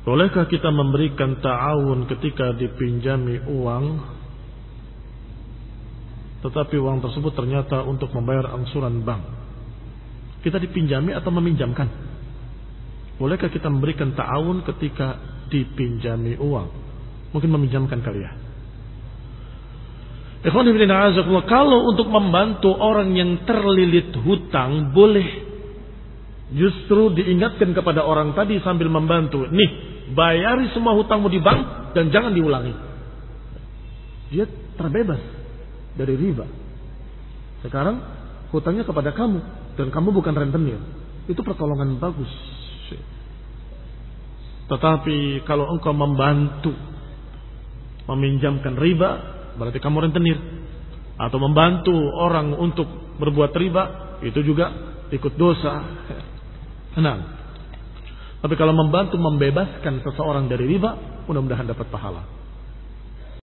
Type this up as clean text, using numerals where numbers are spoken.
Bolehkah kita memberikan ta'awun ketika dipinjami uang, tetapi uang tersebut ternyata untuk membayar angsuran bank? Kita dipinjami atau meminjamkan? Bolehkah kita memberikan ta'awun ketika dipinjami uang? Mungkin meminjamkan kali ya. Ikhwan fillah a'azakumullah, kalau untuk membantu orang yang terlilit hutang boleh. Justru diingatkan kepada orang tadi sambil membantu, nih, bayari semua hutangmu di bank dan jangan diulangi. Dia terbebas dari riba. Sekarang hutangnya kepada kamu dan kamu bukan rentenir. Itu pertolongan bagus. Tetapi kalau engkau membantu meminjamkan riba, berarti kamu rentenir. Atau membantu orang untuk berbuat riba, itu juga ikut dosa. Nah, tapi kalau membantu membebaskan seseorang dari riba, mudah-mudahan dapat pahala.